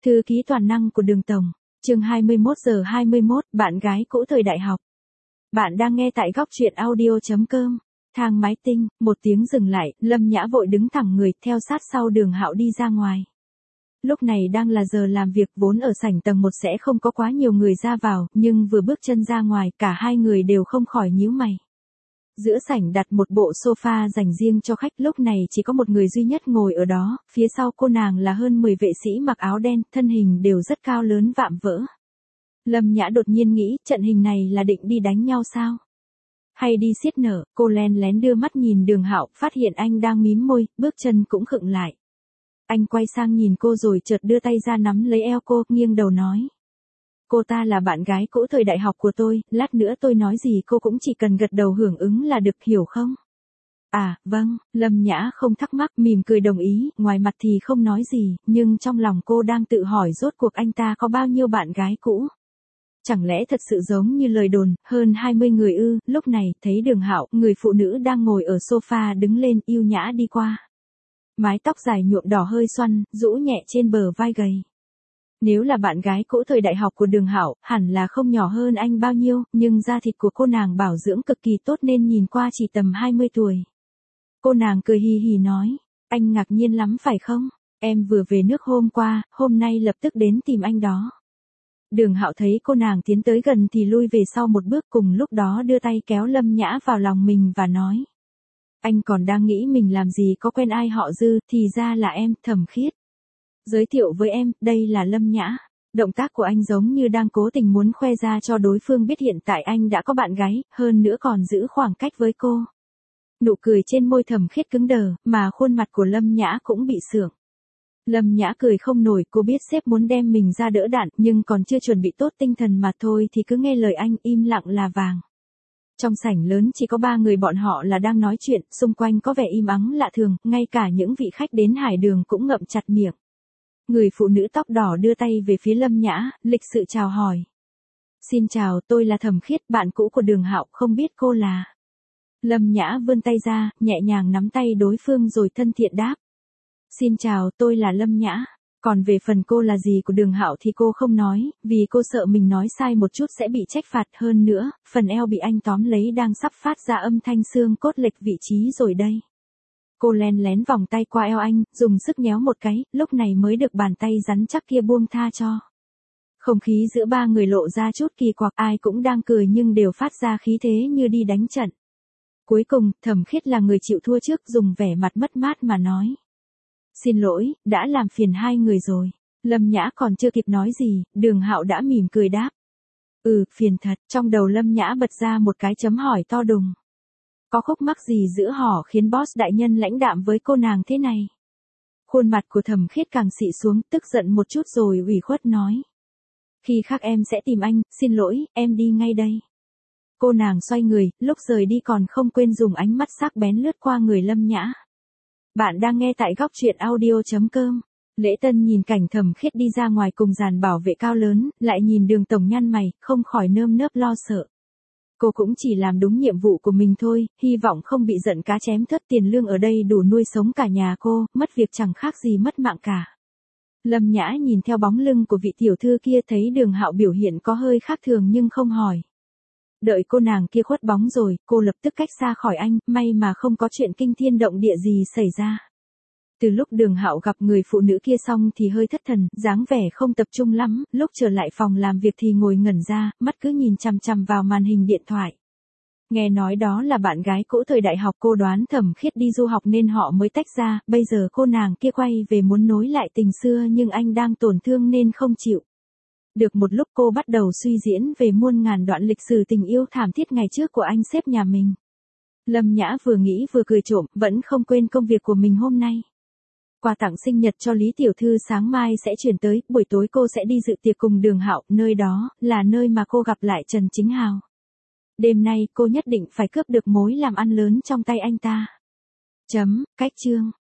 Thư ký toàn năng của Đường Tổng, chương 21:21, bạn gái cũ thời đại học. Bạn đang nghe tại góc truyện audio.com. Thang máy tinh, một tiếng dừng lại, Lâm Nhã vội đứng thẳng người, theo sát sau Đường Hạo đi ra ngoài. Lúc này đang là giờ làm việc, vốn ở sảnh tầng 1 sẽ không có quá nhiều người ra vào, nhưng vừa bước chân ra ngoài, cả hai người đều không khỏi nhíu mày. Giữa sảnh đặt một bộ sofa dành riêng cho khách, lúc này chỉ có một người duy nhất ngồi ở đó, phía sau cô nàng là hơn 10 vệ sĩ mặc áo đen, thân hình đều rất cao lớn vạm vỡ. Lâm Nhã đột nhiên nghĩ, trận hình này là định đi đánh nhau sao? Hay đi xiết nở, cô len lén đưa mắt nhìn Đường Hạo, phát hiện anh đang mím môi, bước chân cũng khựng lại. Anh quay sang nhìn cô rồi chợt đưa tay ra nắm lấy eo cô, nghiêng đầu nói. Cô ta là bạn gái cũ thời đại học của tôi, lát nữa tôi nói gì cô cũng chỉ cần gật đầu hưởng ứng là được, hiểu không? À, vâng, Lâm Nhã không thắc mắc, mỉm cười đồng ý, ngoài mặt thì không nói gì, nhưng trong lòng cô đang tự hỏi rốt cuộc anh ta có bao nhiêu bạn gái cũ. Chẳng lẽ thật sự giống như lời đồn, hơn 20 người ư? Lúc này, thấy Đường Hạo, người phụ nữ đang ngồi ở sofa đứng lên, yêu nhã đi qua. Mái tóc dài nhuộm đỏ hơi xoăn, rũ nhẹ trên bờ vai gầy. Nếu là bạn gái cũ thời đại học của Đường Hạo, hẳn là không nhỏ hơn anh bao nhiêu, nhưng da thịt của cô nàng bảo dưỡng cực kỳ tốt nên nhìn qua chỉ tầm 20 tuổi. Cô nàng cười hì hì nói, anh ngạc nhiên lắm phải không? Em vừa về nước hôm qua, hôm nay lập tức đến tìm anh đó. Đường Hạo thấy cô nàng tiến tới gần thì lui về sau một bước, cùng lúc đó đưa tay kéo Lâm Nhã vào lòng mình và nói. Anh còn đang nghĩ mình làm gì có quen ai họ Dư, thì ra là em, Thẩm Khiết. Giới thiệu với em, đây là Lâm Nhã. Động tác của anh giống như đang cố tình muốn khoe ra cho đối phương biết hiện tại anh đã có bạn gái, hơn nữa còn giữ khoảng cách với cô. Nụ cười trên môi Thẩm Khiết cứng đờ, mà khuôn mặt của Lâm Nhã cũng bị sượng. Lâm Nhã cười không nổi, cô biết sếp muốn đem mình ra đỡ đạn, nhưng còn chưa chuẩn bị tốt tinh thần mà thôi thì cứ nghe lời anh, im lặng là vàng. Trong sảnh lớn chỉ có 3 người bọn họ là đang nói chuyện, xung quanh có vẻ im ắng lạ thường, ngay cả những vị khách đến Hải Đường cũng ngậm chặt miệng. Người phụ nữ tóc đỏ đưa tay về phía Lâm Nhã, lịch sự chào hỏi. Xin chào, tôi là Thẩm Khiết, bạn cũ của Đường Hạo, không biết cô là. Lâm Nhã vươn tay ra, nhẹ nhàng nắm tay đối phương rồi thân thiện đáp. Xin chào, tôi là Lâm Nhã. Còn về phần cô là gì của Đường Hạo thì cô không nói, vì cô sợ mình nói sai một chút sẽ bị trách phạt, hơn nữa, phần eo bị anh tóm lấy đang sắp phát ra âm thanh xương cốt lệch vị trí rồi đây. Cô len lén vòng tay qua eo anh, dùng sức nhéo một cái, lúc này mới được bàn tay rắn chắc kia buông tha cho. Không khí giữa 3 người lộ ra chút kỳ quặc, ai cũng đang cười nhưng đều phát ra khí thế như đi đánh trận. Cuối cùng, Thẩm Khiết là người chịu thua trước, dùng vẻ mặt mất mát mà nói. Xin lỗi, đã làm phiền hai người rồi. Lâm Nhã còn chưa kịp nói gì, Đường Hạo đã mỉm cười đáp. Phiền thật, trong đầu Lâm Nhã bật ra một cái chấm hỏi to đùng. Có khúc mắc gì giữa họ khiến boss đại nhân lãnh đạm với cô nàng thế này? Khuôn mặt của Thẩm Khiết càng xị xuống, tức giận một chút rồi ủy khuất nói. Khi khác em sẽ tìm anh, xin lỗi, em đi ngay đây. Cô nàng xoay người, lúc rời đi còn không quên dùng ánh mắt sắc bén lướt qua người Lâm Nhã. Bạn đang nghe tại góc truyện audio.com. Lễ Tân nhìn cảnh Thẩm Khiết đi ra ngoài cùng dàn bảo vệ cao lớn, lại nhìn Đường Tổng nhăn mày, không khỏi nơm nớp lo sợ. Cô cũng chỉ làm đúng nhiệm vụ của mình thôi, hy vọng không bị giận cá chém thớt, tiền lương ở đây đủ nuôi sống cả nhà cô, mất việc chẳng khác gì mất mạng cả. Lâm Nhã nhìn theo bóng lưng của vị tiểu thư kia, thấy Đường Hạo biểu hiện có hơi khác thường nhưng không hỏi. Đợi cô nàng kia khuất bóng rồi, cô lập tức cách xa khỏi anh, may mà không có chuyện kinh thiên động địa gì xảy ra. Từ lúc Đường Hạo gặp người phụ nữ kia xong thì hơi thất thần, dáng vẻ không tập trung lắm, lúc trở lại phòng làm việc thì ngồi ngẩn ra, mắt cứ nhìn chằm chằm vào màn hình điện thoại. Nghe nói đó là bạn gái cũ thời đại học, cô đoán Thẩm Khiết đi du học nên họ mới tách ra, bây giờ cô nàng kia quay về muốn nối lại tình xưa nhưng anh đang tổn thương nên không chịu. Được một lúc cô bắt đầu suy diễn về muôn ngàn đoạn lịch sử tình yêu thảm thiết ngày trước của anh sếp nhà mình. Lâm Nhã vừa nghĩ vừa cười trộm, vẫn không quên công việc của mình hôm nay. Quà tặng sinh nhật cho Lý Tiểu Thư sáng mai sẽ chuyển tới, buổi tối cô sẽ đi dự tiệc cùng Đường Hạo, nơi đó là nơi mà cô gặp lại Trần Chính Hào. Đêm nay cô nhất định phải cướp được mối làm ăn lớn trong tay anh ta. Cách chương.